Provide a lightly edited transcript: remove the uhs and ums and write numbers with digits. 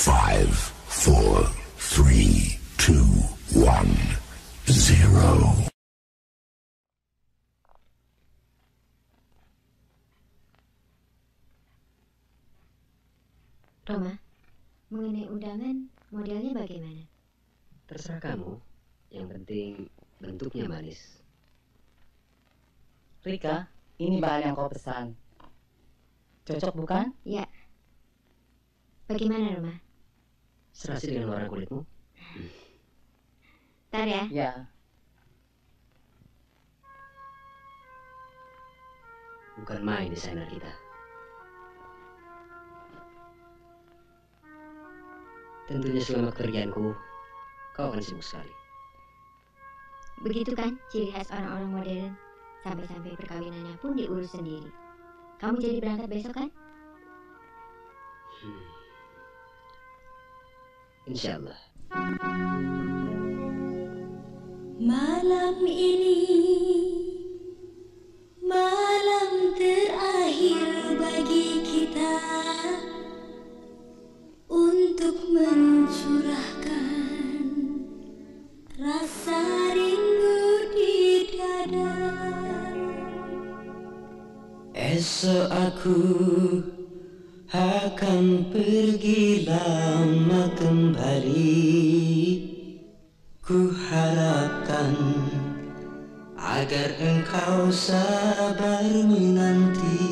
5, 4, 3, 2, 1, 0. Roma, mengenai undangan, modelnya bagaimana? Terserah kamu, yang penting bentuknya manis. Rika, ini bahan yang kau pesan. Cocok bukan? Ya. Bagaimana, Roma? Serasi dengan warna kulitmu? Ntar ya. Ya. Bukan main desainer kita. Tentunya selama kepergianku, kau akan sibuk sekali. Begitu kan ciri khas orang-orang modern. Sampai-sampai perkawinannya pun diurus sendiri. Kamu jadi berangkat besok kan? Insya Allah. Malam ini malam terakhir bagi kita untuk mencurahkan rasa rindu di dada. Esok aku akan pergi lama kembali. Ku harapkan agar engkau sabar menanti.